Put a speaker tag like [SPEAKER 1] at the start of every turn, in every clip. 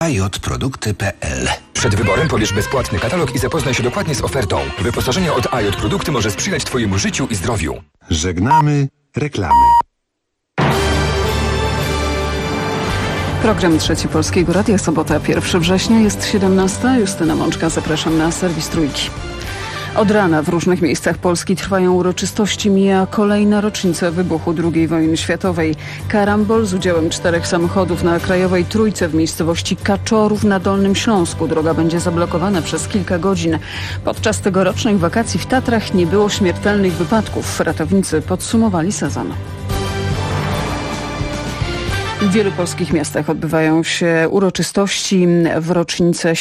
[SPEAKER 1] ajotprodukty.pl.
[SPEAKER 2] Przed wyborem pobierz bezpłatny katalog i zapoznaj się dokładnie z ofertą. Wyposażenie od AJ Produkty może sprzyjać Twojemu życiu i zdrowiu.
[SPEAKER 1] Żegnamy reklamy.
[SPEAKER 3] Program Trzeci Polskiego Radia, sobota 1 września, jest 17. Justyna Mączka, zapraszam na serwis Trójki. Od rana w różnych miejscach Polski trwają uroczystości. Mija kolejna rocznica wybuchu II wojny światowej. Karambol z udziałem 4 samochodów na Krajowej Trójce w miejscowości Kaczorów na Dolnym Śląsku. Droga będzie zablokowana przez kilka godzin. Podczas tegorocznych wakacji w Tatrach nie było śmiertelnych wypadków. Ratownicy podsumowali sezon. W wielu polskich miastach odbywają się uroczystości w rocznicę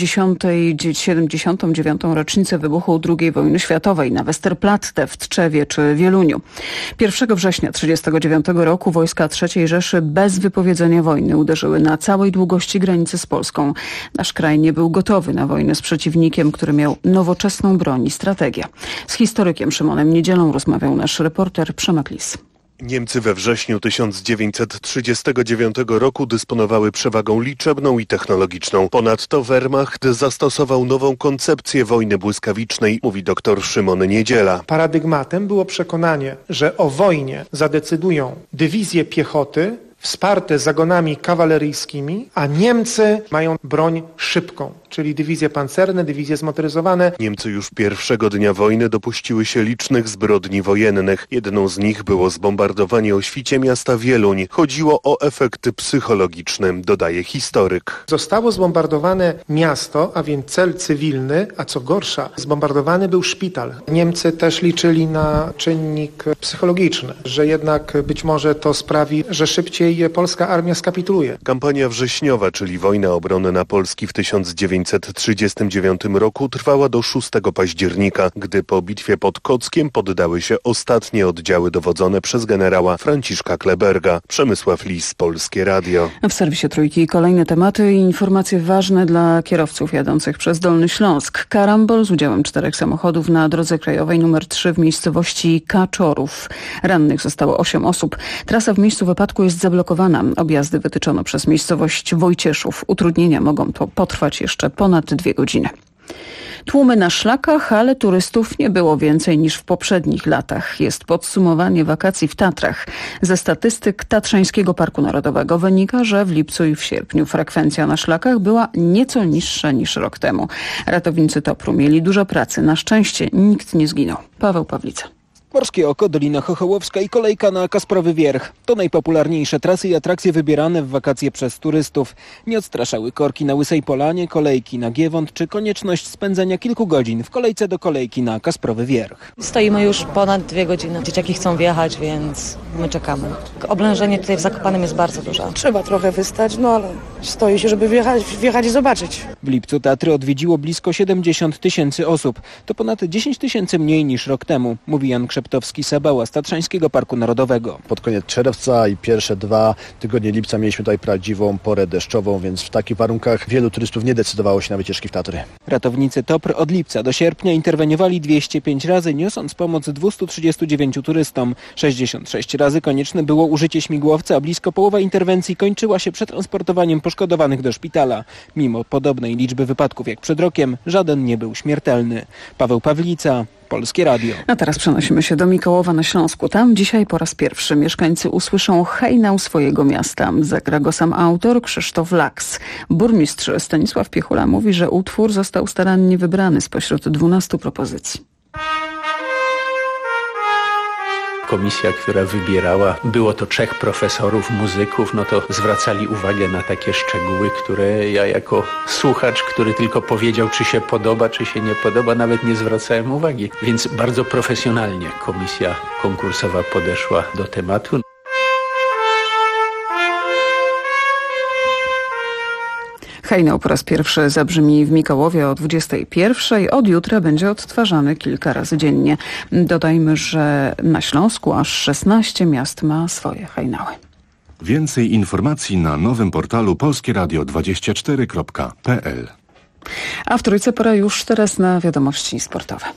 [SPEAKER 3] 79. rocznicę wybuchu II wojny światowej na Westerplatte w Tczewie czy Wieluniu. 1 września 1939 roku wojska III Rzeszy bez wypowiedzenia wojny uderzyły na całej długości granicy z Polską. Nasz kraj nie był gotowy na wojnę z przeciwnikiem, który miał nowoczesną broń i strategię. Z historykiem Szymonem Niedzielą rozmawiał nasz reporter Przemek Lis.
[SPEAKER 4] Niemcy we wrześniu 1939 roku dysponowały przewagą liczebną i technologiczną. Ponadto Wehrmacht zastosował nową koncepcję wojny błyskawicznej, mówi dr Szymon Niedziela.
[SPEAKER 5] Paradygmatem było przekonanie, że o wojnie zadecydują dywizje piechoty wsparte zagonami kawaleryjskimi, a Niemcy mają broń szybką, czyli dywizje pancerne, dywizje zmotoryzowane.
[SPEAKER 4] Niemcy już pierwszego dnia wojny dopuściły się licznych zbrodni wojennych. Jedną z nich było zbombardowanie o świcie miasta Wieluń. Chodziło o efekty psychologiczne, dodaje historyk.
[SPEAKER 5] Zostało zbombardowane miasto, a więc cel cywilny, a co gorsza, zbombardowany był szpital. Niemcy też liczyli na czynnik psychologiczny, że jednak być może to sprawi, że szybciej polska armia skapituluje.
[SPEAKER 4] Kampania wrześniowa, czyli wojna obronna Polski w 1939 roku trwała do 6 października, gdy po bitwie pod Kockiem poddały się ostatnie oddziały dowodzone przez generała Franciszka Kleberga. Przemysław Lis, Polskie Radio.
[SPEAKER 3] W serwisie Trójki kolejne tematy i informacje ważne dla kierowców jadących przez Dolny Śląsk. Karambol z udziałem 4 samochodów na drodze krajowej nr 3 w miejscowości Kaczorów. Rannych zostało 8 osób. Trasa w miejscu wypadku jest zablokowana. Objazdy wytyczono przez miejscowość Wojcieszów. Utrudnienia mogą to potrwać jeszcze ponad 2 godziny. Tłumy na szlakach, ale turystów nie było więcej niż w poprzednich latach. Jest podsumowanie wakacji w Tatrach. Ze statystyk Tatrzańskiego Parku Narodowego wynika, że w lipcu i w sierpniu frekwencja na szlakach była nieco niższa niż rok temu. Ratownicy TOPR-u mieli dużo pracy. Na szczęście nikt nie zginął. Paweł Pawlica.
[SPEAKER 6] Morskie Oko, Dolina Chochołowska i kolejka na Kasprowy Wierch. To najpopularniejsze trasy i atrakcje wybierane w wakacje przez turystów. Nie odstraszały korki na Łysej Polanie, kolejki na Giewont czy konieczność spędzenia kilku godzin w kolejce do kolejki na Kasprowy Wierch.
[SPEAKER 7] Stoimy już ponad 2 godziny. Dzieciaki chcą wjechać, więc my czekamy. Oblężenie tutaj w Zakopanem jest bardzo duże.
[SPEAKER 8] Trzeba trochę wystać, no ale stoi się, żeby wjechać i zobaczyć.
[SPEAKER 6] W lipcu Tatry odwiedziło blisko 70 000 osób. To ponad 10 000 mniej niż rok temu, mówi Jan Szeptowski-Sabała z Tatrzańskiego Parku Narodowego.
[SPEAKER 9] Pod koniec czerwca i pierwsze 2 tygodnie lipca mieliśmy tutaj prawdziwą porę deszczową, więc w takich warunkach wielu turystów nie decydowało się na wycieczki w Tatry.
[SPEAKER 6] Ratownicy TOPR od lipca do sierpnia interweniowali 205 razy, niosąc pomoc 239 turystom. 66 razy konieczne było użycie śmigłowca, a blisko połowa interwencji kończyła się przetransportowaniem poszkodowanych do szpitala. Mimo podobnej liczby wypadków jak przed rokiem, żaden nie był śmiertelny. Paweł Pawlica, Polskie Radio.
[SPEAKER 3] A teraz przenosimy się do Mikołowa na Śląsku. Tam dzisiaj po raz pierwszy mieszkańcy usłyszą hejnał swojego miasta. Zagra go sam autor Krzysztof Laks. Burmistrz Stanisław Piechula mówi, że utwór został starannie wybrany spośród 12 propozycji.
[SPEAKER 10] Komisja, która wybierała, było to 3 profesorów, muzyków, no to zwracali uwagę na takie szczegóły, które ja jako słuchacz, który tylko powiedział, czy się podoba, czy się nie podoba, nawet nie zwracałem uwagi. Więc bardzo profesjonalnie komisja konkursowa podeszła do tematu.
[SPEAKER 3] Hejnał po raz pierwszy zabrzmi w Mikołowie o 21:00. Od jutra będzie odtwarzany kilka razy dziennie. Dodajmy, że na Śląsku aż 16 miast ma swoje hejnały.
[SPEAKER 1] Więcej informacji na nowym portalu polskieradio24.pl.
[SPEAKER 3] A w Trójce pora już teraz na wiadomości sportowe.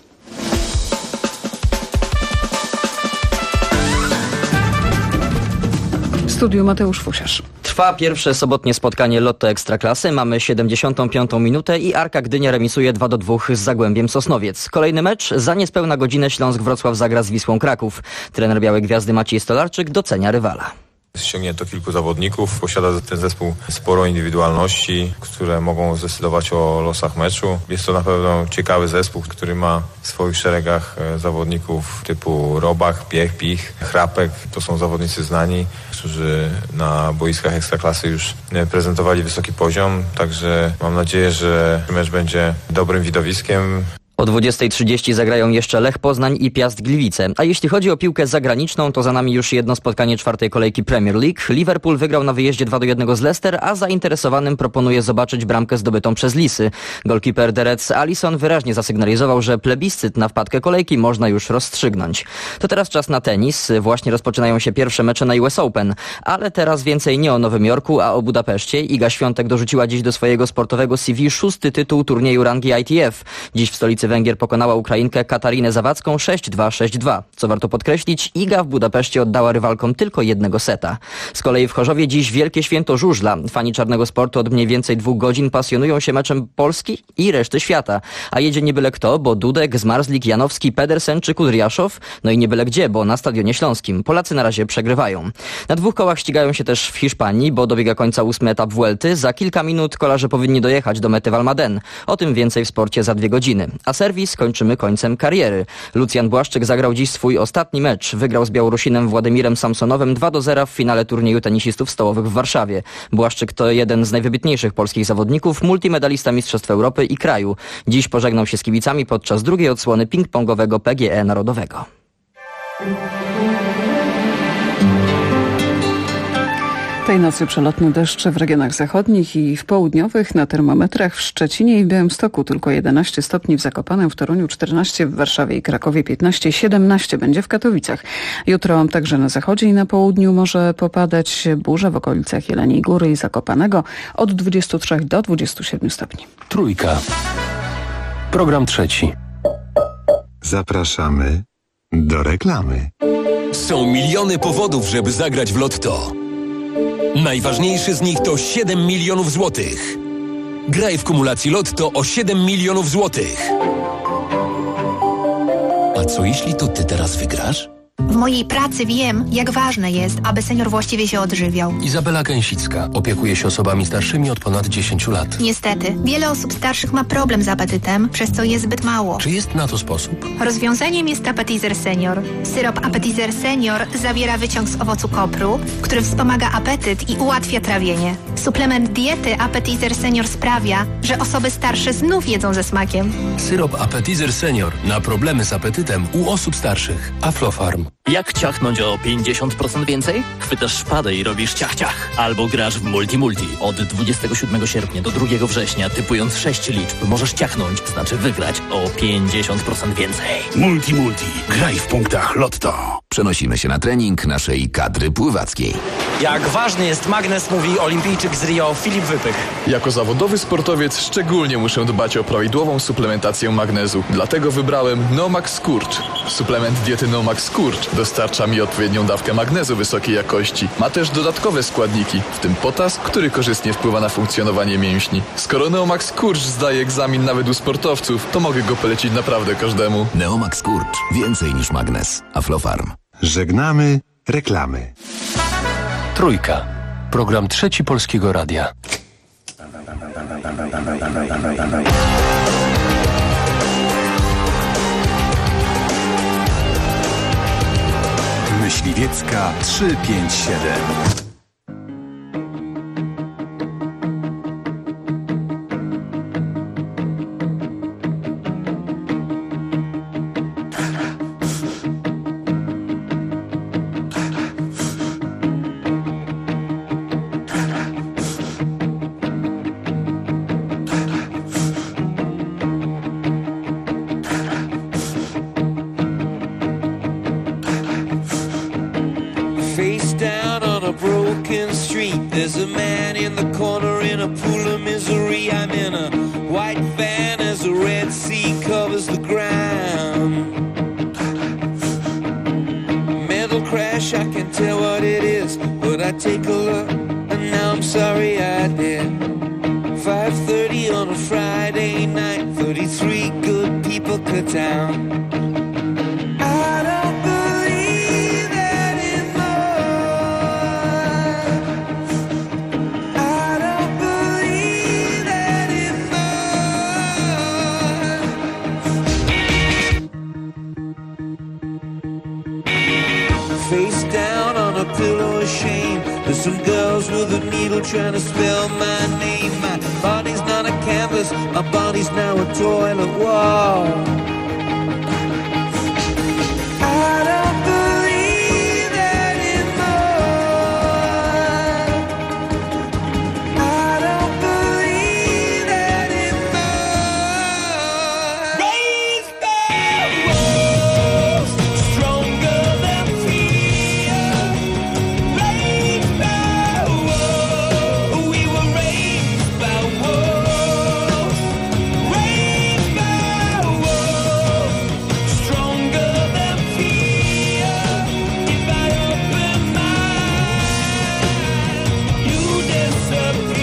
[SPEAKER 3] W studiu Mateusz Fusiarz.
[SPEAKER 11] Trwa pierwsze sobotnie spotkanie Lotto Ekstraklasy. Mamy 75. minutę i Arka Gdynia remisuje 2-2 z Zagłębiem Sosnowiec. Kolejny mecz. Za niespełna godzinę Śląsk Wrocław zagra z Wisłą Kraków. Trener Białej Gwiazdy Maciej Stolarczyk docenia rywala.
[SPEAKER 12] Ściągnięto kilku zawodników, posiada ten zespół sporo indywidualności, które mogą zdecydować o losach meczu. Jest to na pewno ciekawy zespół, który ma w swoich szeregach zawodników typu Robach, Piech, Pich, Chrapek. To są zawodnicy znani, którzy na boiskach Ekstraklasy już prezentowali wysoki poziom, także mam nadzieję, że mecz będzie dobrym widowiskiem.
[SPEAKER 11] O 20:30 zagrają jeszcze Lech Poznań i Piast Gliwice. A jeśli chodzi o piłkę zagraniczną, to za nami już jedno spotkanie czwartej kolejki Premier League. Liverpool wygrał na wyjeździe 2-1 z Leicester, a zainteresowanym proponuje zobaczyć bramkę zdobytą przez Lisy. Golkiper The Reds Alisson wyraźnie zasygnalizował, że plebiscyt na wpadkę kolejki można już rozstrzygnąć. To teraz czas na tenis. Właśnie rozpoczynają się pierwsze mecze na US Open. Ale teraz więcej nie o Nowym Jorku, a o Budapeszcie. Iga Świątek dorzuciła dziś do swojego sportowego CV 6. tytuł turnieju rangi ITF. Dziś w stolicy Węgier pokonała Ukrainkę Katarinę Zawadzką 6-2, 6-2. Co warto podkreślić, Iga w Budapeszcie oddała rywalkom tylko jednego seta. Z kolei w Chorzowie dziś wielkie święto żużla. Fani czarnego sportu od mniej więcej 2 godzin pasjonują się meczem Polski i reszty świata. A jedzie nie byle kto, bo Dudek, Zmarzlik, Janowski, Pedersen czy Kudriaszow. No i nie byle gdzie, bo na Stadionie Śląskim. Polacy na razie przegrywają. Na 2 kołach ścigają się też w Hiszpanii, bo dobiega końca 8. etap Vuelty. Za kilka minut kolarze powinni dojechać do mety Valmaden. O tym więcej w sporcie za 2 godziny. A serwis kończymy końcem kariery. Lucjan Błaszczyk zagrał dziś swój ostatni mecz. Wygrał z Białorusinem Władimirem Samsonowem 2-0 w finale turnieju tenisistów stołowych w Warszawie. Błaszczyk to jeden z najwybitniejszych polskich zawodników, multimedalista Mistrzostw Europy i kraju. Dziś pożegnał się z kibicami podczas drugiej odsłony ping-pongowego PGE Narodowego.
[SPEAKER 3] Tej nocy przelotne deszcze w regionach zachodnich i w południowych, na termometrach w Szczecinie i w Białymstoku tylko 11 stopni, w Zakopanem, w Toruniu 14, w Warszawie i Krakowie 15, 17 będzie w Katowicach. Jutro także na zachodzie i na południu może popadać burza w okolicach Jeleniej Góry i Zakopanego od 23 do 27 stopni.
[SPEAKER 13] Trójka. Program trzeci.
[SPEAKER 1] Zapraszamy do reklamy.
[SPEAKER 13] Są miliony powodów, żeby zagrać w Lotto. Najważniejszy z nich to 7 milionów złotych. Graj w kumulacji Lotto o 7 milionów złotych. A co jeśli to ty teraz wygrasz?
[SPEAKER 14] W mojej pracy wiem, jak ważne jest, aby senior właściwie się odżywiał.
[SPEAKER 13] Izabela Gęsicka opiekuje się osobami starszymi od ponad 10 lat.
[SPEAKER 14] Niestety, wiele osób starszych ma problem z apetytem, przez co je zbyt mało.
[SPEAKER 13] Czy jest na to sposób?
[SPEAKER 14] Rozwiązaniem jest Appetizer Senior. Syrop Appetizer Senior zawiera wyciąg z owocu kopru, który wspomaga apetyt i ułatwia trawienie. Suplement diety Appetizer Senior sprawia, że osoby starsze znów jedzą ze smakiem.
[SPEAKER 13] Syrop Appetizer Senior na problemy z apetytem u osób starszych. Aflofarm.
[SPEAKER 15] Jak ciachnąć o 50% więcej? Chwytasz szpadę i robisz ciach-ciach. Albo grasz w multi-multi. Od 27 sierpnia do 2 września, typując 6 liczb, możesz ciachnąć, znaczy wygrać o 50% więcej.
[SPEAKER 16] Multi-multi. Graj w punktach Lotto.
[SPEAKER 17] Przenosimy się na trening naszej kadry pływackiej.
[SPEAKER 18] Jak ważny jest magnes, mówi olimpijczyk z Rio Filip Wypych.
[SPEAKER 19] Jako zawodowy sportowiec szczególnie muszę dbać o prawidłową suplementację magnezu. Dlatego wybrałem Nomax Skurcz. Suplement diety Nomax Skurcz dostarcza mi odpowiednią dawkę magnezu wysokiej jakości. Ma też dodatkowe składniki, w tym potas, który korzystnie wpływa na funkcjonowanie mięśni. Skoro Neomax Skurcz zdaje egzamin nawet u sportowców, to mogę go polecić naprawdę każdemu.
[SPEAKER 17] Neomax Skurcz. Więcej niż magnes. Aflofarm.
[SPEAKER 1] Żegnamy reklamy.
[SPEAKER 13] Trójka. Program trzeci Polskiego Radia.
[SPEAKER 1] Myśliwiecka 357.
[SPEAKER 20] Face down on a broken street. There's a man in the corner in a pool of misery. I'm in a white van as the Red Sea covers the ground. Mental crash, I can tell what it is, but I take a look and now I'm 5:30 on a Friday night, 33 good people cut down. I don't believe anymore. I don't believe anymore. Face down on a pillow of shame. There's some girls with a needle trying to spell my name. My body's not a canvas, my body's now a toilet wall. I don't believe anymore. I don't believe anymore. Raise my walls, stronger than fear. Raise my walls, we were raised by wolves. Raise my walls, stronger than fear. If I open mine, you disappear.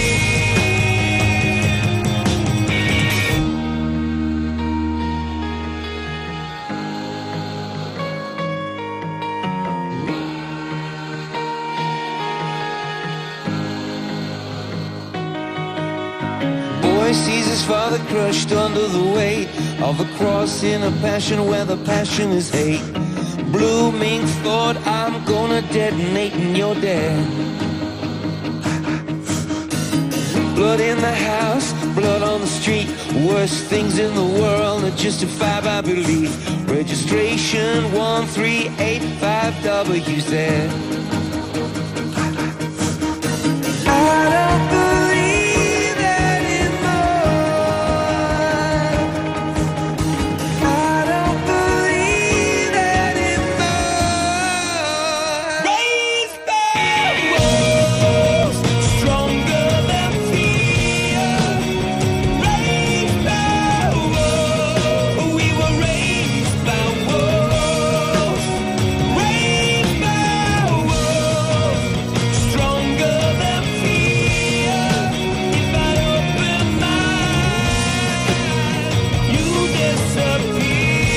[SPEAKER 20] Boy sees his father crushed under the weight of the cross in a passion where the passion is hate. Blooming thought, I'm gonna detonate and you're dead. Blood in the house, blood on the street. Worst things in the world are justified by belief. Registration 1385WZ. I don't believe anymore. I don't believe anymore. Raise my walls, stronger than fear. Raise my walls, we were raised by wolves. Raise my walls, stronger than fear. If I open mine, you disappear.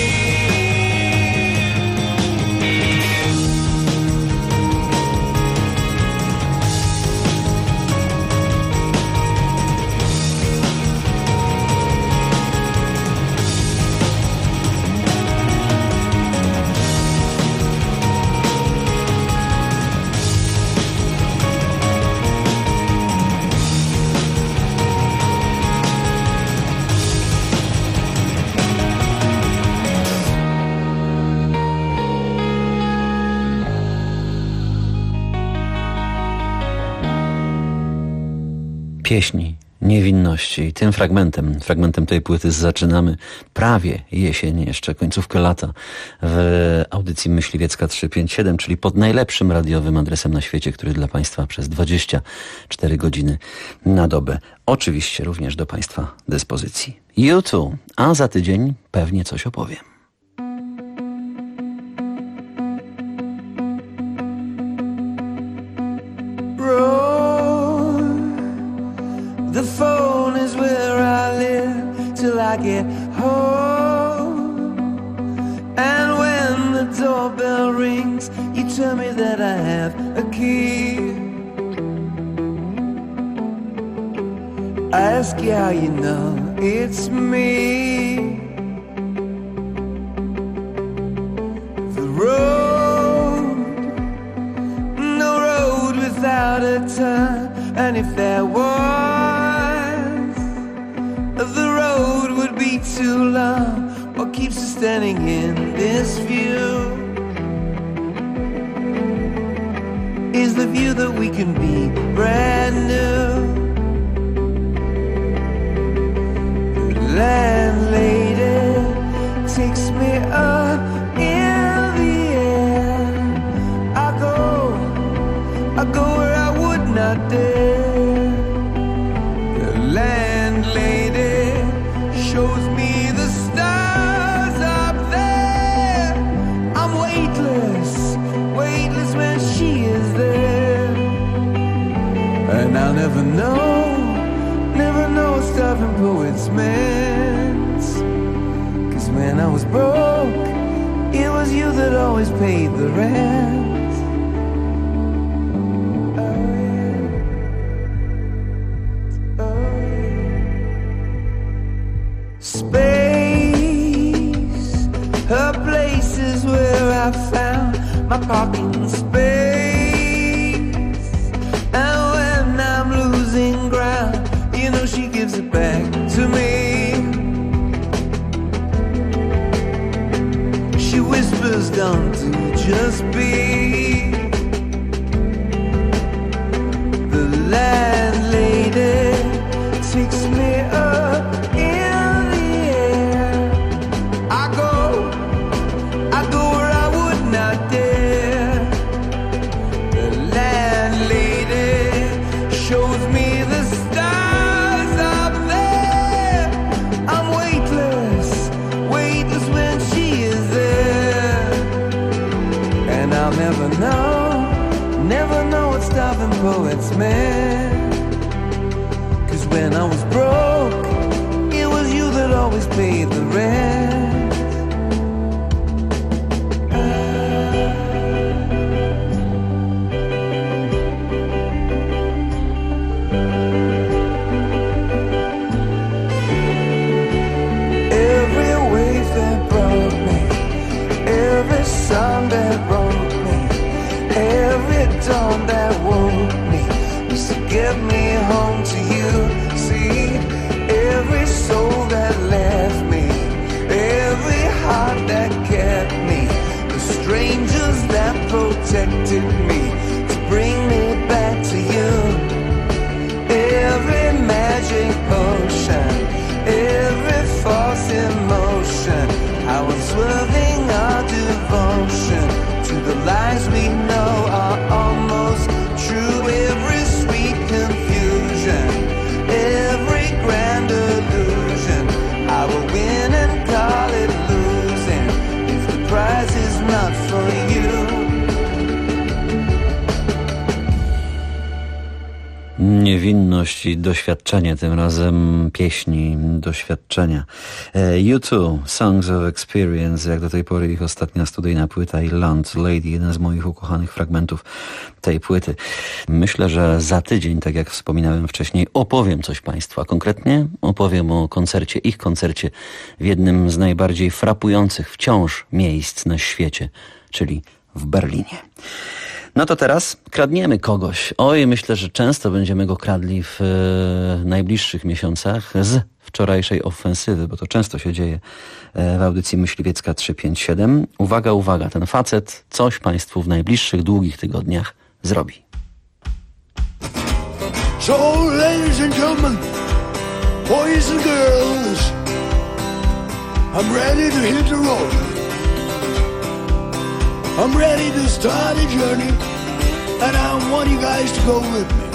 [SPEAKER 21] Pieśni niewinności. Tym fragmentem tej płyty zaczynamy prawie jesień, jeszcze końcówkę lata w audycji Myśliwiecka 357, czyli pod najlepszym radiowym adresem na świecie, który dla Państwa przez 24 godziny na dobę. Oczywiście również do Państwa dyspozycji. U2, a za tydzień pewnie coś opowiem.
[SPEAKER 20] The phone is where I live till I get home. And when the doorbell rings, you tell me that I have a key. I ask you how you know it's me. The road, no road without a turn. And if there was, the road would be too long. What keeps us standing in this view is the view that we can be brand new. The landlady takes me up in the air. I go where I would not dare. The landlady shows me the stars up there. I'm weightless when she is there. And I'll never know stuff in poets' minds. 'Cause when I was broke, it was you that always paid the rent. Space, her places where I found my parking space. And when I'm losing ground, you know she gives it back to me. She whispers down to just be the landlady, takes me up in the air. I go where I would not dare. The landlady shows me the stars up there. I'm weightless when she is there. And I'll never know what starving poets meant. 'Cause when I was broke, it was you that always paid the rent. Every wave that brought me, every sun that broke me, every dawn that woke me, was to get me home to you. See, every soul that left me, every heart that kept me, the strangers that protected me, to bring me back to you. Every magic potion, every false emotion, I was swerving our devotion to the lies we know are almost true. Every sweet confusion, every grand illusion, I will win and call it losing if the prize is not for you.
[SPEAKER 21] Niewinność i doświadczenie, tym razem pieśni, doświadczenia. U2, Songs of Experience, jak do tej pory ich ostatnia studyjna płyta, i Landlady, jeden z moich ukochanych fragmentów tej płyty. Myślę, że za tydzień, tak jak wspominałem wcześniej, opowiem coś Państwu, a konkretnie opowiem o koncercie, ich koncercie w jednym z najbardziej frapujących wciąż miejsc na świecie, czyli w Berlinie. No to teraz kradniemy kogoś. Oj, myślę, że często będziemy go kradli w najbliższych miesiącach z wczorajszej ofensywy, bo to często się dzieje w audycji Myśliwiecka 357. Uwaga, uwaga, ten facet coś Państwu w najbliższych długich tygodniach zrobi.
[SPEAKER 2] So, ladies and gentlemen, boys and girls, I'm ready to hit the road. I'm ready to start a journey, and I want you guys to go with me.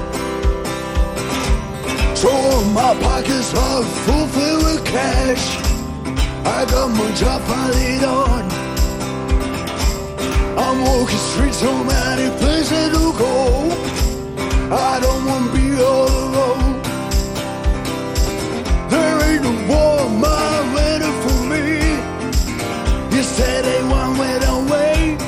[SPEAKER 2] So my pockets are full filled with cash. I got my job finally done. I'm walking streets, so many places to go. I don't want to be all alone. There ain't no war mile waiting for me. You said they one way don't wait.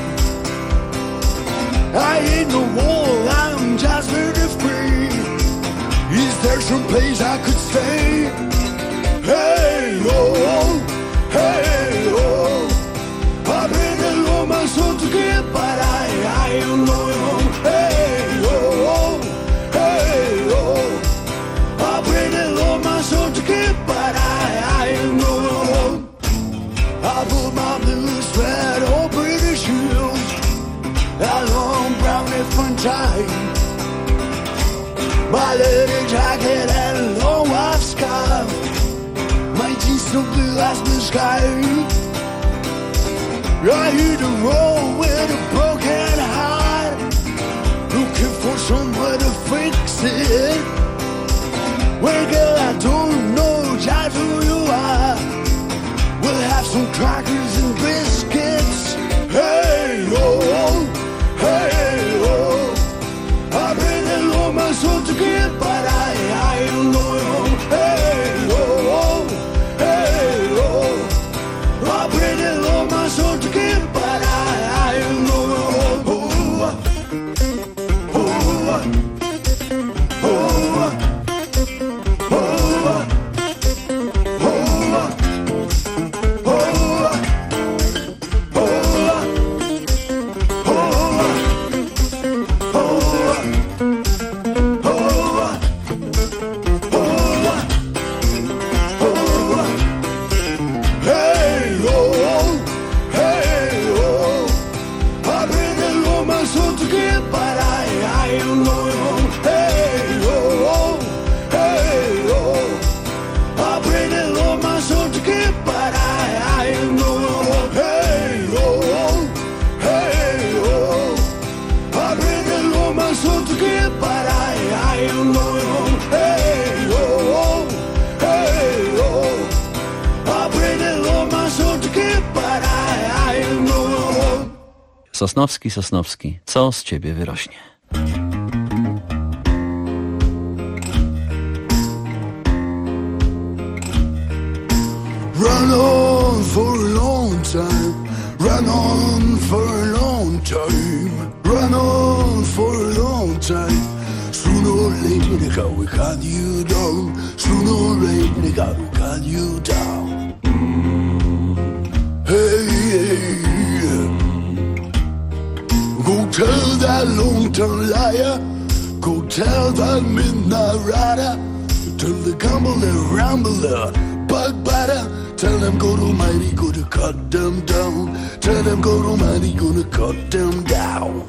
[SPEAKER 2] I ain't no wall, I'm just very free. Is there some place I could stay? Hey, oh, hey, oh. I've been alone my soul to get, but I am going home. Hey, oh, hey, oh. I've been alone my soul to get, but I am going home. I put my blue sweat over the shoes, a long brownie fun tie, my leather jacket and a long white scarf, my jeans so blue as the sky. I hit the road with a broken heart, looking for somewhere to fix it. Well, girl, I don't know just who you are. We'll have some crackers and biscuits. Hey, oh, hey, oh. I've been alone my soul to get, but I am going home. Hey.
[SPEAKER 21] Sosnowski, Sosnowski, co z ciebie wyrośnie?
[SPEAKER 2] Run on for a long time, run on for a long time, run on for a long time. Sooner or later, God will cut you down. Sooner or later, God will cut you down. Hey, hey, go tell that long-term liar, go tell that midnight rider, tell the gambler, rambler, backbiter. Tell them God Almighty gonna cut them down. Tell them God Almighty gonna cut them down.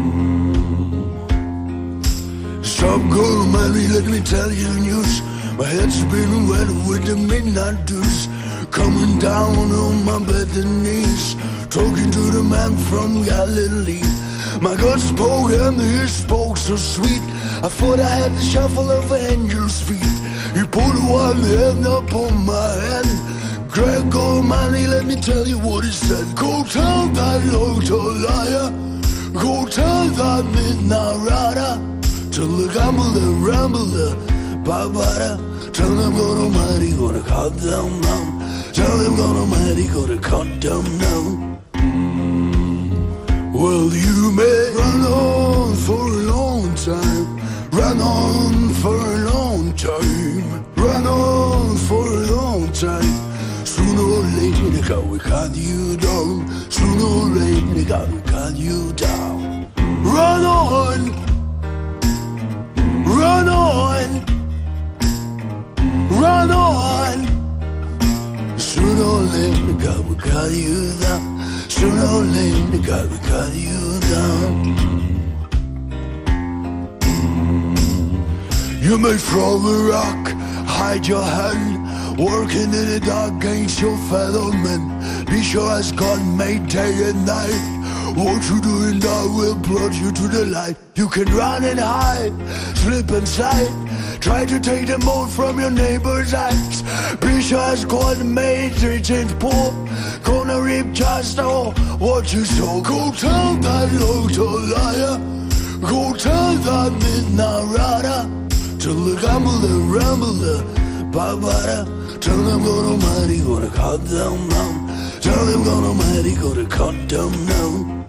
[SPEAKER 2] Stop God Almighty, let me tell you the news. My head's spinning red with the midnight dews. Coming down on my bended knees, talking to the man from Galilee. My God spoke and he spoke so sweet. I thought I had the shuffle of angel's feet. He put one hand up on my head. Greg Almighty, let me tell you what he said. Go tell that local liar, go tell that midnight rider, tell the gambler, rambler, backbiter. Tell them God Almighty gonna cut them down. Tell them God Almighty gonna cut them down. Well, you may run on for a long time, run on for a long time, run on for a long time. Sooner or later, God will cut you down. Sooner or later, God will cut you down. Run on, run on, run on. Sooner or later, God will cut you down. Sooner or later, God will cut you down. You may throw a rock, hide your hand. Working in the dark against your fellow men. Be sure as God made day and night. What you do in dark will brought you to the light. You can run and hide, slip and slide. Try to take the mold from your neighbor's eyes. Be sure as God made rich and poor. Gonna reap just all what you sow. Go tell that local liar, go tell that midnight rider, tell the gambler, rambler, backbiter. Tell them God Almighty gonna cut them down. Tell them God Almighty gonna cut them down.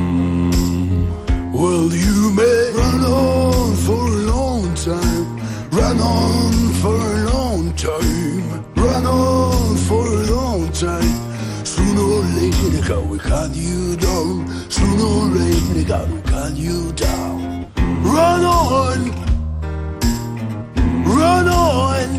[SPEAKER 2] Well, you may run on for a long time, run on for a long time, run on for a long time. Sooner or later, God will cut you down. Sooner or later, God will cut you down. Run on, run on,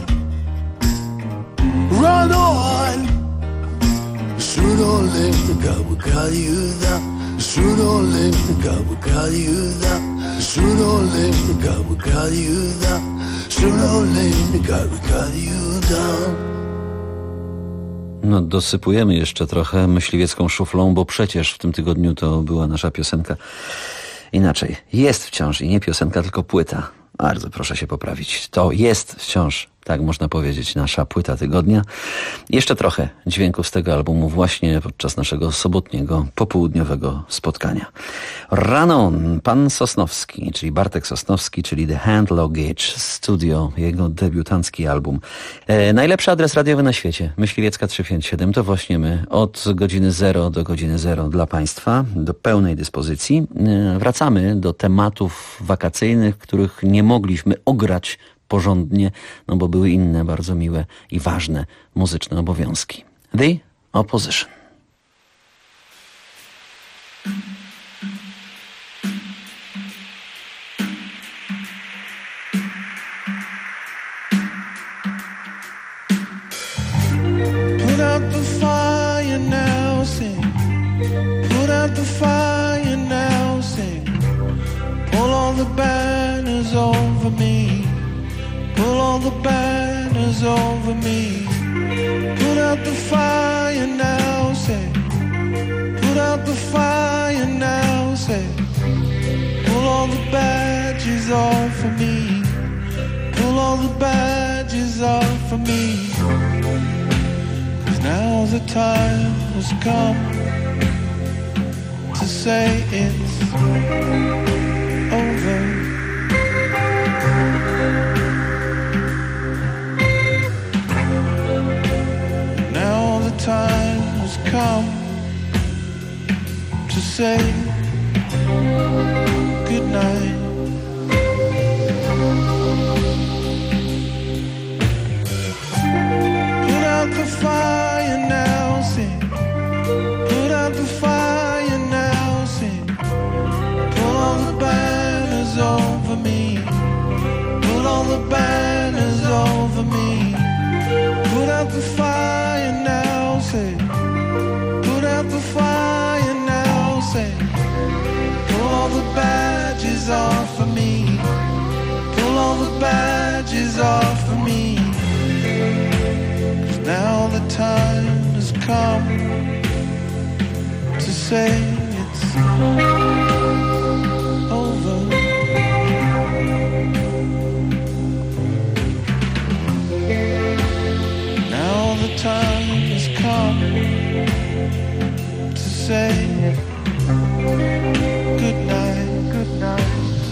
[SPEAKER 2] run on. Sooner or later, God will cut you down. Sooner or later, God will cut you down. Sooner or later, God will cut you down. Sooner or later, God will cut you down.
[SPEAKER 21] No, dosypujemy jeszcze trochę myśliwiecką szuflą, bo przecież w tym tygodniu to była nasza piosenka. Inaczej, jest wciąż i nie piosenka, tylko płyta. Bardzo proszę się poprawić. To jest wciąż, tak można powiedzieć, nasza płyta tygodnia. Jeszcze trochę dźwięków z tego albumu właśnie podczas naszego sobotniego, popołudniowego spotkania. Rano pan Sosnowski, czyli Bartek Sosnowski, czyli The Hand Luggage Studio, jego debiutancki album. Najlepszy adres radiowy na świecie, Myśliwiecka 357, to właśnie my. Od godziny 0 do godziny 0 dla Państwa, do pełnej dyspozycji. Wracamy do tematów wakacyjnych, których nie mogliśmy ograć porządnie, no bo były inne bardzo miłe i ważne muzyczne obowiązki. The Opposition.
[SPEAKER 5] Put out the fire now, sing. Put out the fire now, sing. Pull all the banners over me. Pull all the banners over me. Put out the fire now, say. Put out the fire now, say. Pull all the badges off of me. Pull all the badges off of me. 'Cause now the time has come to to say it's over. Now the time has come to say goodnight. Put out the fire now, sing. Put out the fire now, sing. Pull all the banners over me. Pull all the banners over me. Put out the fire now, sing. Put out the fire now, sing. Pull all the badges off of me. Pull all the badges off of me. 'Cause now the time has come to say it's over. Now the time has come to say good night, good night.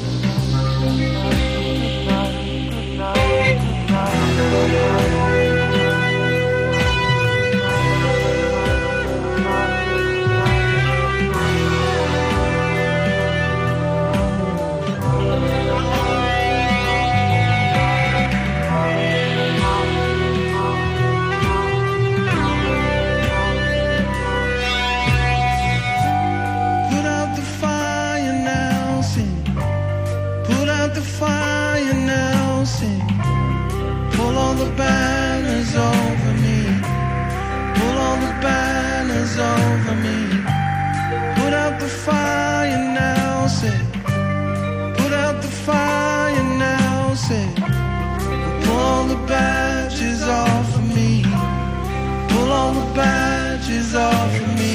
[SPEAKER 5] Put out the fire now, sing. Put out the fire now, sing. Pull all the banners over me. Pull all the banners over me. Put out the fire now, sing. Put out the fire now, sing. Pull all the badges off of me. Pull all the badges off of me.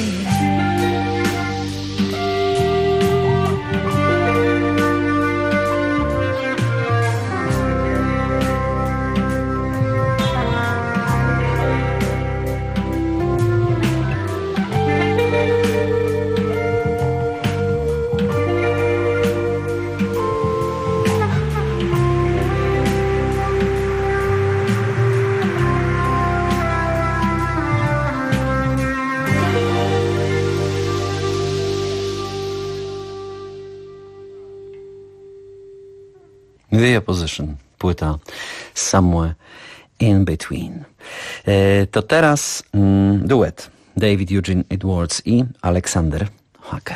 [SPEAKER 21] The Opposition, płyta Somewhere in Between. To teraz duet David Eugene Edwards i Alexander Hake.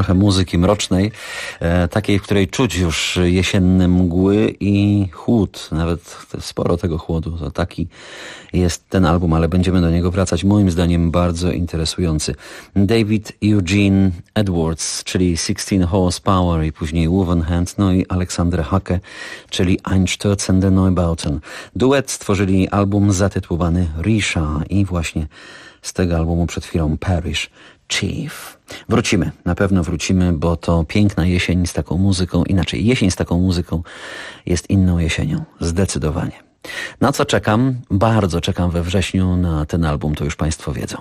[SPEAKER 21] trochę muzyki mrocznej, takiej, w której czuć już jesienne mgły i chłód, nawet sporo tego chłodu. To taki jest ten album, ale będziemy do niego wracać. Moim zdaniem bardzo interesujący. David Eugene Edwards, czyli 16 Horsepower i później Wolvenhand, no i Alexander Hacke, czyli Einstürzende Neubauten. Duet stworzyli album zatytułowany Risha i właśnie z tego albumu przed chwilą Parish Chief. Wrócimy, na pewno wrócimy, bo to piękna jesień z taką muzyką, inaczej jesień z taką muzyką jest inną jesienią, zdecydowanie. Na co czekam? Bardzo czekam we wrześniu na ten album, to już Państwo wiedzą.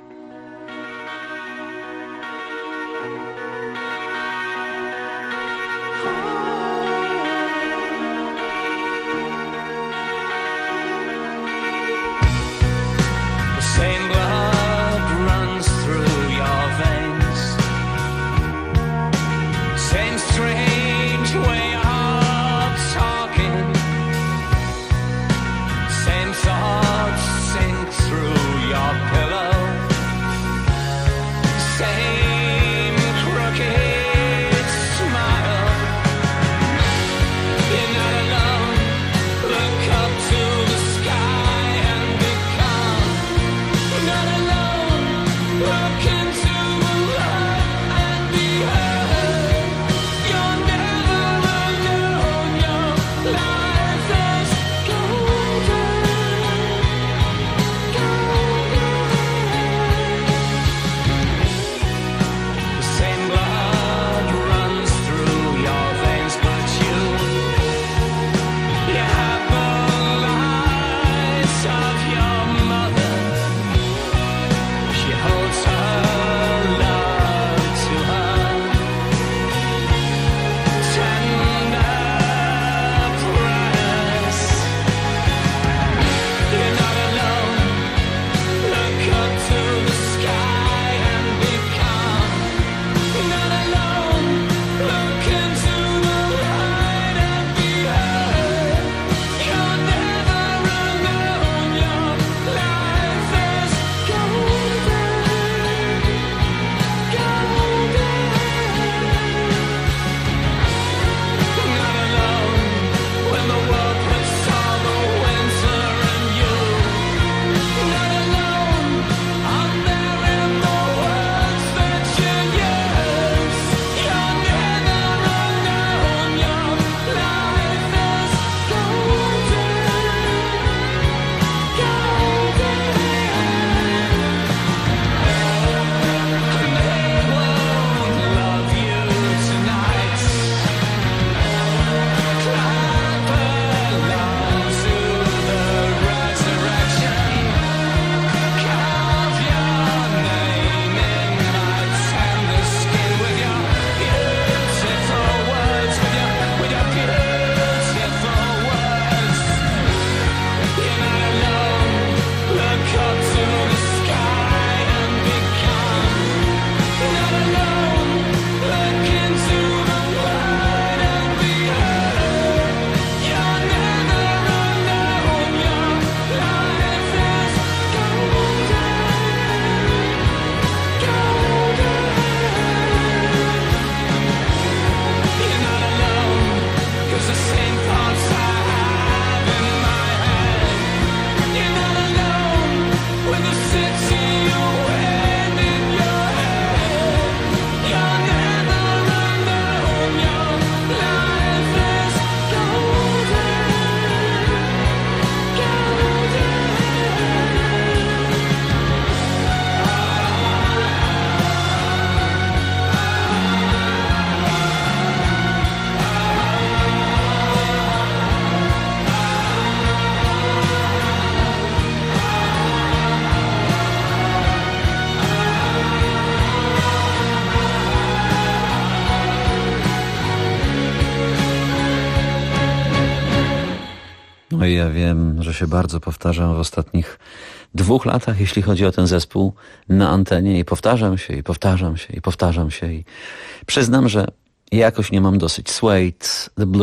[SPEAKER 21] No i ja wiem, że się bardzo powtarzam w ostatnich 2 latach, jeśli chodzi o ten zespół na antenie i powtarzam się i przyznam, że jakoś nie mam dosyć. Suede, The Blue,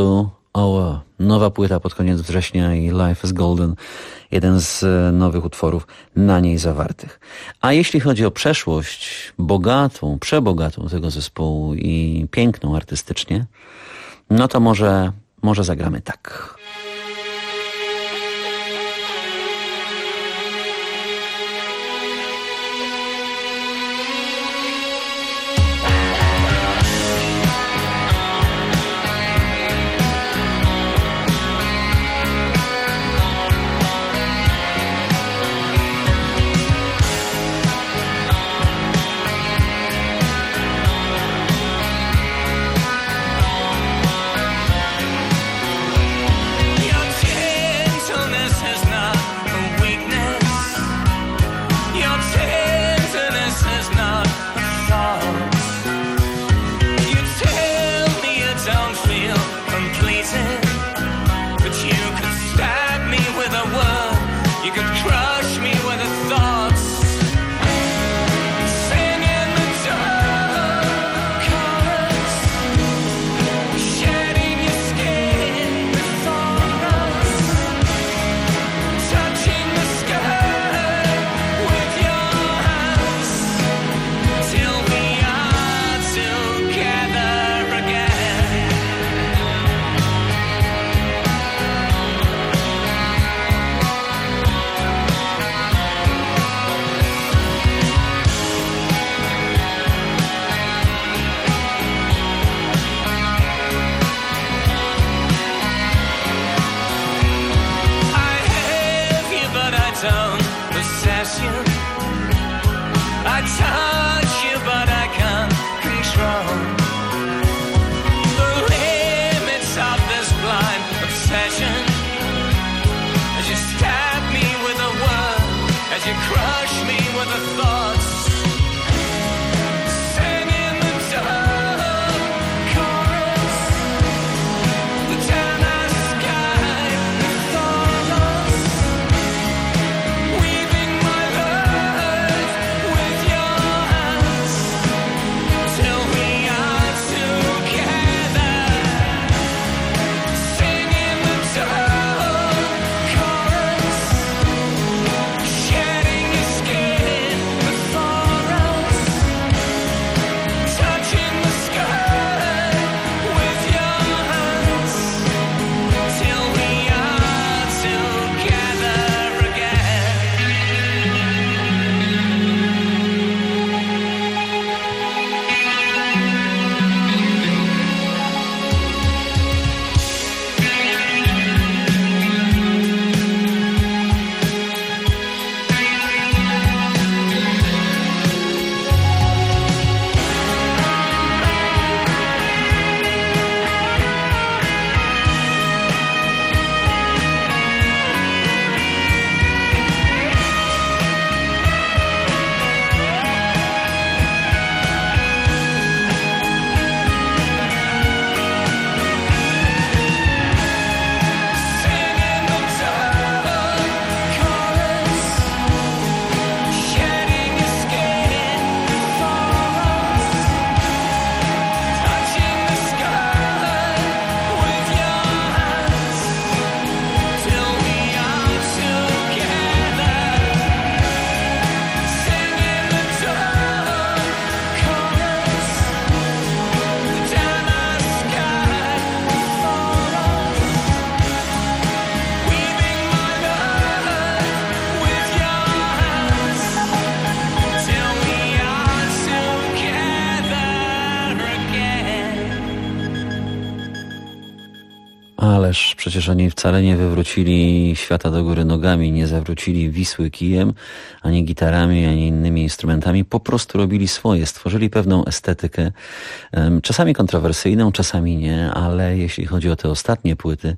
[SPEAKER 21] Nowa płyta pod koniec września i Life is Golden, jeden z nowych utworów na niej zawartych. A jeśli chodzi o przeszłość bogatą, przebogatą tego zespołu i piękną artystycznie, no to może zagramy tak. Ależ przecież oni wcale nie wywrócili świata do góry nogami, nie zawrócili Wisły kijem, ani gitarami, ani innymi instrumentami. Po prostu robili swoje, stworzyli pewną estetykę, czasami kontrowersyjną, czasami nie, ale jeśli chodzi o te ostatnie płyty,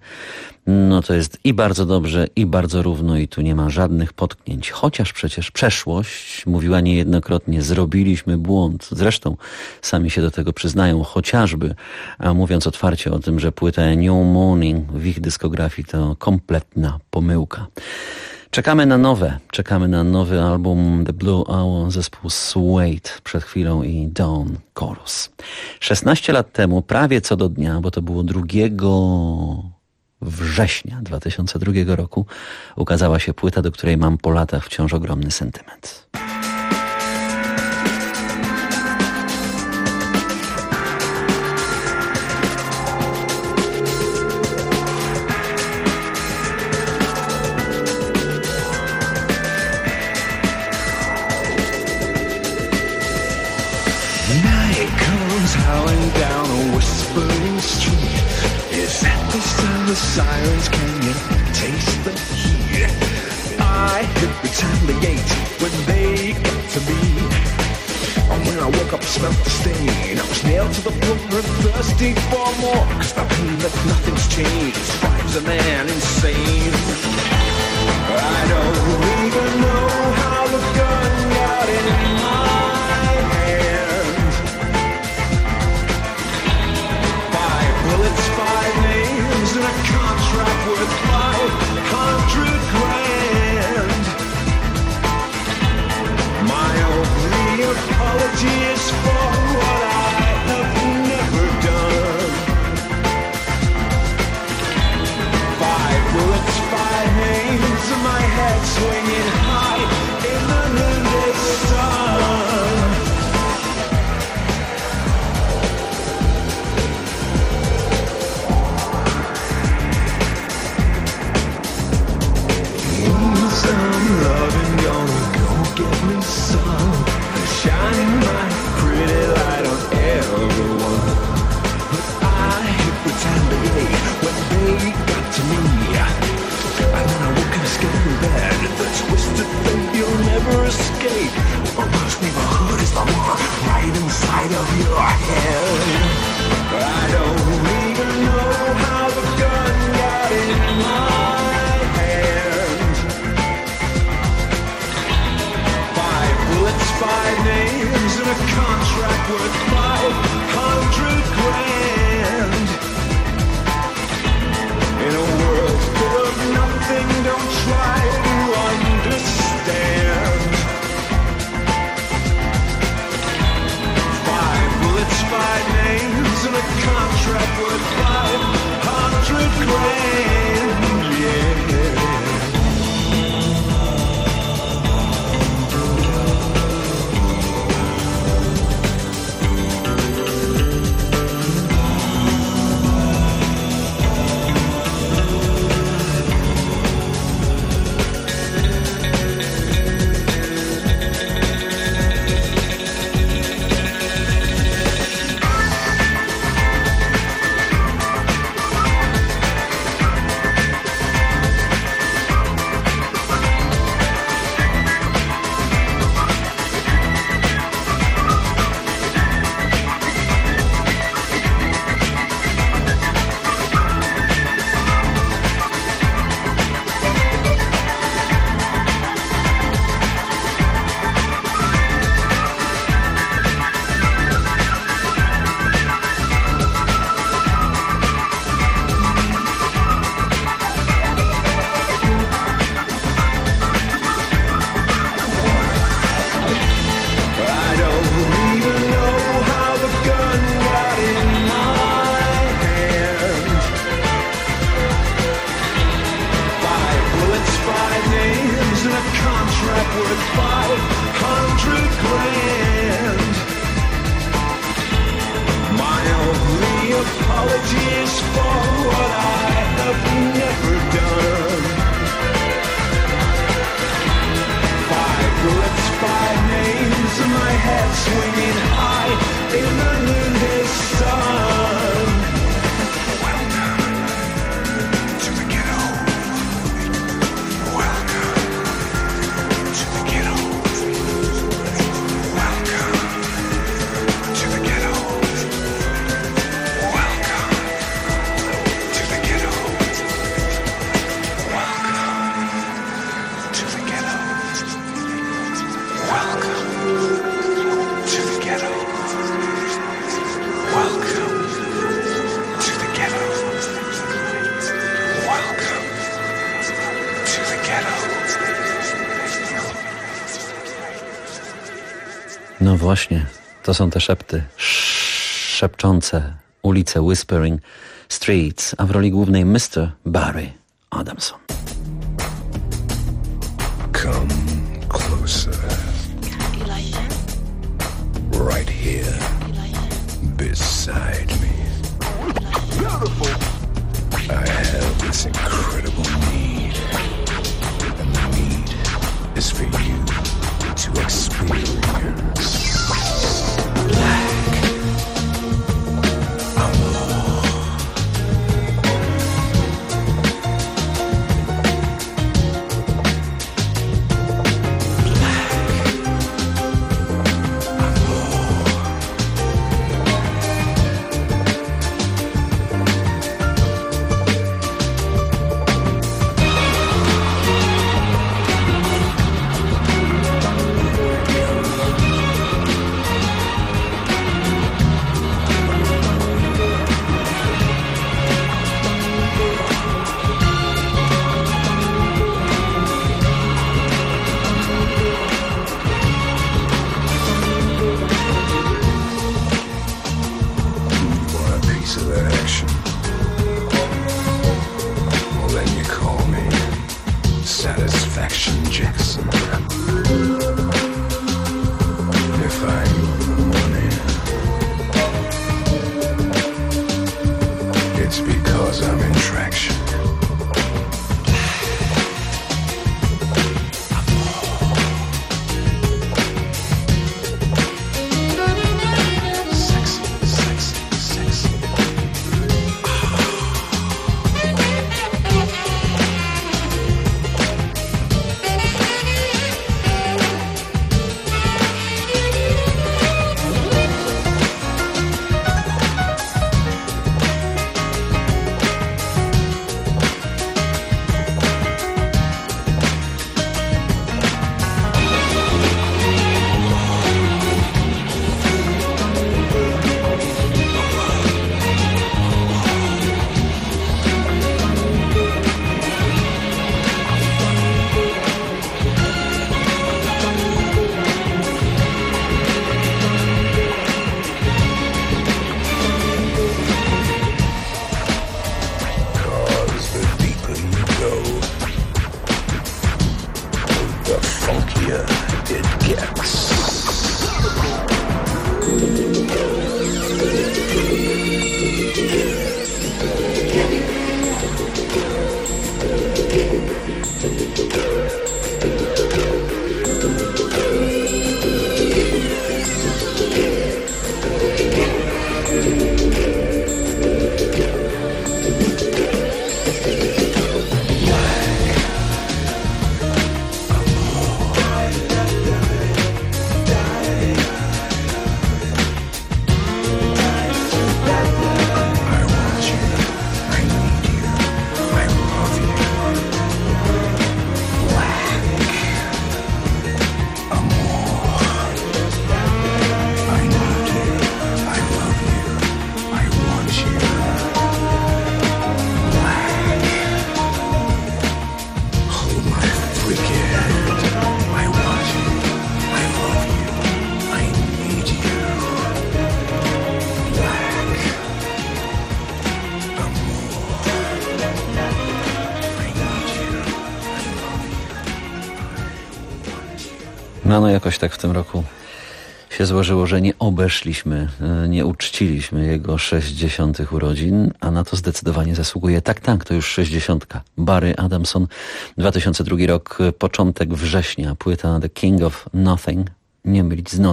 [SPEAKER 21] no to jest i bardzo dobrze, i bardzo równo i tu nie ma żadnych potknięć. Chociaż przecież przeszłość mówiła niejednokrotnie, zrobiliśmy błąd. Zresztą sami się do tego przyznają, chociażby mówiąc otwarcie o tym, że płyta New Morning w ich dyskografii to kompletna pomyłka. Czekamy na nowy album The Blue Hour, zespół Suede przed chwilą i Dawn Chorus. 16 lat temu, prawie co do dnia, bo to było 2 września 2002 roku, ukazała się płyta, do której mam po latach wciąż ogromny sentyment.
[SPEAKER 2] Howling down a whispering street. Is that the sound of sirens? Can you taste the heat? I hit retaliate when they got to me. And when I woke up, smelled the stain. I was nailed to the floor and thirsty for more. Cause my pain that nothing's changed drives a man insane. I don't even know how the gun got in my hand. 5 names and a contract worth 500 grand. My only apology is for what I have never done. 5 bullets, 5 names, and my head swinging high in the noonday sun. Some loving, gonna go get me some. Shining my pretty light on everyone. But I hit retaliate when they got to me. And then I woke in a scary bed. The twisted fate you'll never escape. My worst neighborhood is the mark right inside of your head. I don't even know how the gun got in my hand. 5 names and a contract worth 500 grand. In a world full of nothing, don't try to understand. 5 bullets, 5 names and a contract worth 500 grand. Yeah. To
[SPEAKER 21] Właśnie, to są te szepty, szepczące ulice, Whispering Streets, a w roli głównej Mr. Barry Adamson.
[SPEAKER 2] Come closer. Right here. Beside me. I have this incredible need. And the need is for you to experience.
[SPEAKER 21] No jakoś tak w tym roku się złożyło, że nie obeszliśmy, nie uczciliśmy jego 60. urodzin, a na to zdecydowanie zasługuje. Tak, to już 60. Barry Adamson, 2002 rok, początek września, płyta The King of Nothing, nie mylić z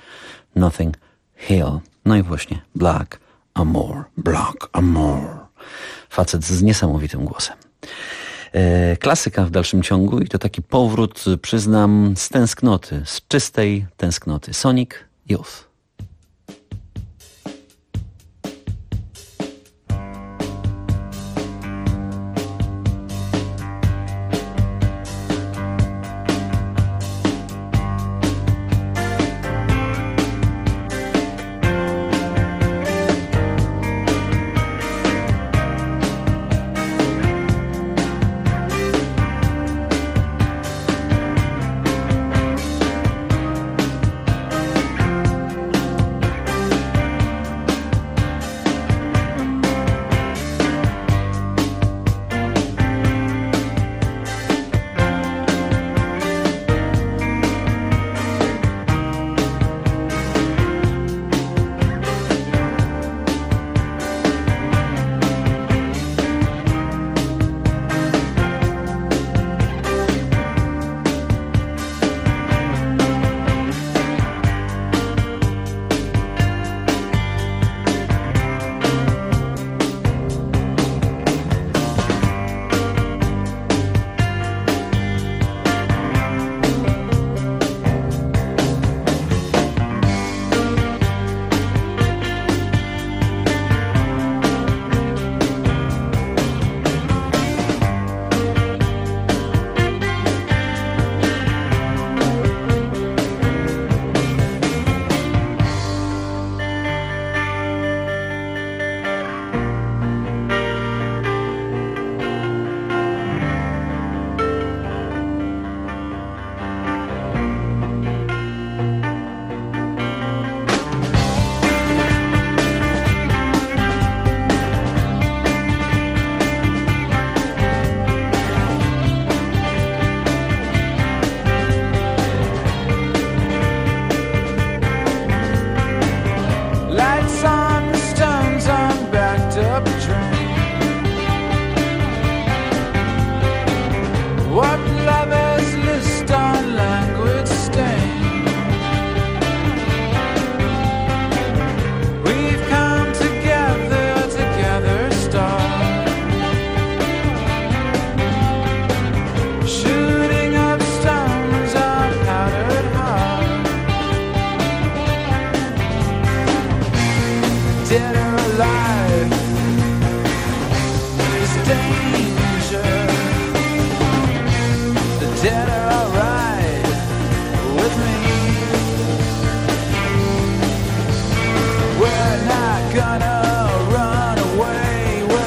[SPEAKER 21] Nothing Hill. No i właśnie Black Amour. Facet z niesamowitym głosem. Klasyka w dalszym ciągu i to taki powrót, przyznam, z tęsknoty, z czystej tęsknoty. Sonic Youth.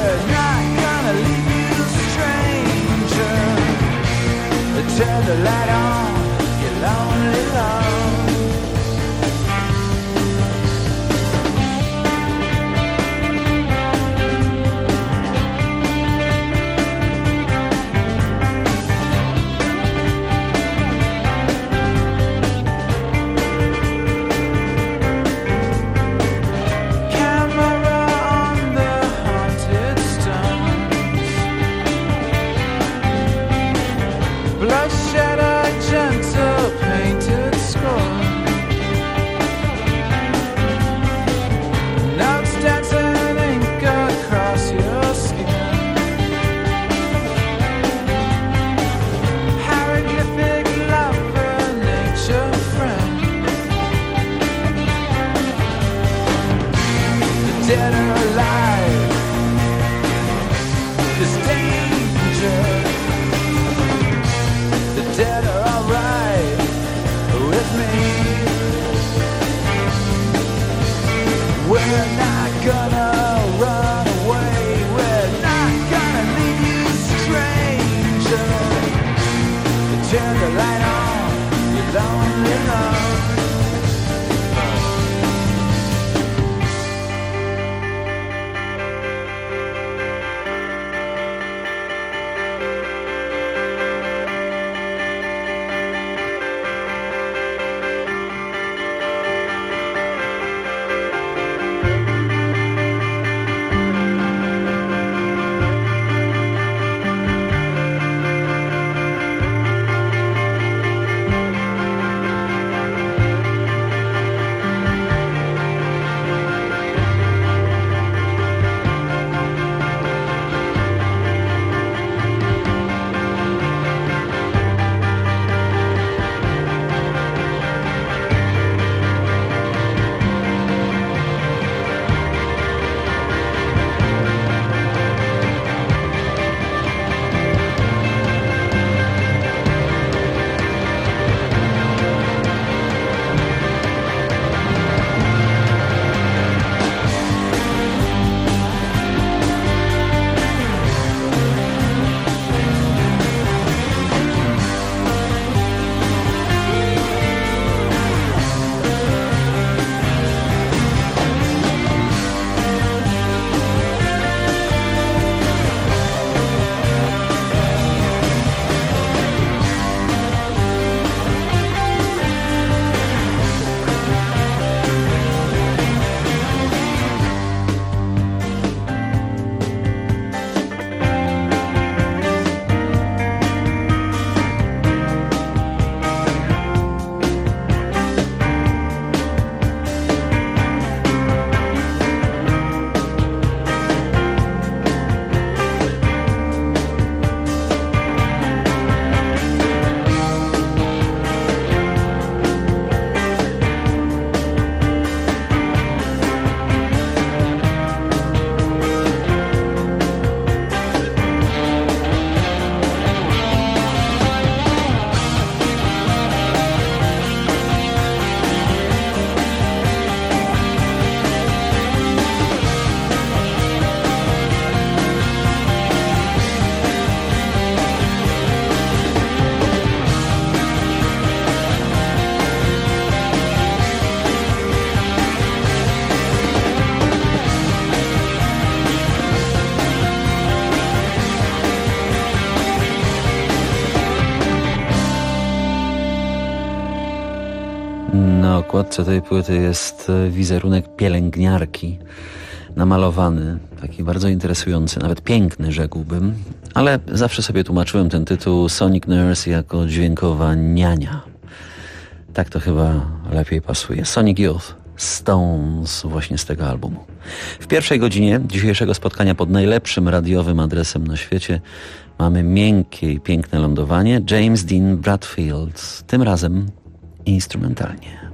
[SPEAKER 5] We're not gonna leave you, stranger. Turn the light on, you're lonely, love. Dead or alive, there's danger. The dead are alright with me. We're not gonna run away. We're not gonna leave you, stranger. Turn the light on, you're lonely, love.
[SPEAKER 21] Na okładce tej płyty jest wizerunek pielęgniarki namalowany, taki bardzo interesujący, nawet piękny, rzekłbym, ale zawsze sobie tłumaczyłem ten tytuł Sonic Nurse jako dźwiękowa niania. Tak to chyba lepiej pasuje. Sonic Youth, Stones, właśnie z tego albumu. W pierwszej godzinie dzisiejszego spotkania pod najlepszym radiowym adresem na świecie mamy miękkie i piękne lądowanie. James Dean Bradfield, tym razem instrumentalnie.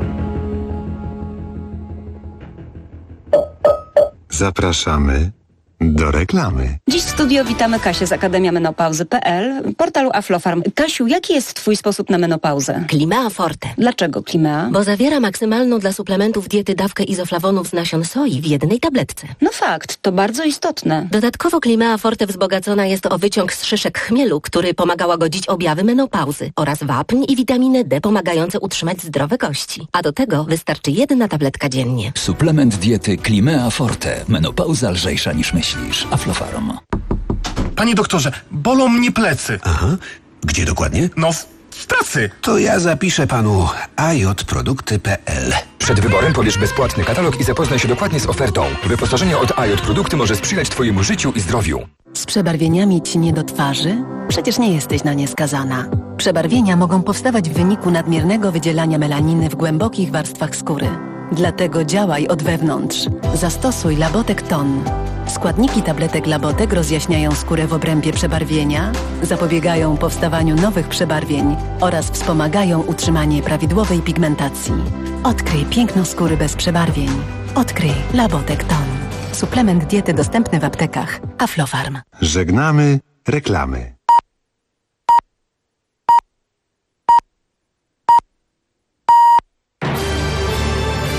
[SPEAKER 1] Zapraszamy Do reklamy.
[SPEAKER 4] Dziś w studio witamy Kasię z Akademia Menopauzy.pl, portalu Aflofarm. Kasiu, jaki jest twój sposób na menopauzę?
[SPEAKER 22] Climea Forte.
[SPEAKER 4] Dlaczego Climea?
[SPEAKER 22] Bo zawiera maksymalną dla suplementów diety dawkę izoflawonów z nasion soi w jednej tabletce.
[SPEAKER 4] No fakt, to bardzo istotne.
[SPEAKER 22] Dodatkowo Climea Forte wzbogacona jest o wyciąg z szyszek chmielu, który pomaga łagodzić objawy menopauzy, oraz wapń i witaminę D pomagające utrzymać zdrowe kości. A do tego wystarczy 1 tabletka dziennie.
[SPEAKER 23] Suplement diety Climea Forte. Menopauza lżejsza niż myślisz. Aflofarm.
[SPEAKER 24] Panie doktorze, bolą mnie plecy.
[SPEAKER 25] Aha. Gdzie dokładnie?
[SPEAKER 24] No, w pracy.
[SPEAKER 25] To ja zapiszę panu ajotprodukty.pl.
[SPEAKER 26] Przed wyborem pobierz bezpłatny katalog i zapoznaj się dokładnie z ofertą. Wyposażenie od AJ Produkty może sprzyjać twojemu życiu i zdrowiu.
[SPEAKER 22] Z przebarwieniami ci do twarzy? Przecież nie jesteś na nie skazana. Przebarwienia mogą powstawać w wyniku nadmiernego wydzielania melaniny w głębokich warstwach skóry. Dlatego działaj od wewnątrz. Zastosuj Labotek Ton. Składniki tabletek Labotek rozjaśniają skórę w obrębie przebarwienia, zapobiegają powstawaniu nowych przebarwień oraz wspomagają utrzymanie prawidłowej pigmentacji. Odkryj piękno skóry bez przebarwień. Odkryj Labotek Ton. Suplement diety dostępny w aptekach. Aflofarm.
[SPEAKER 1] Żegnamy reklamy.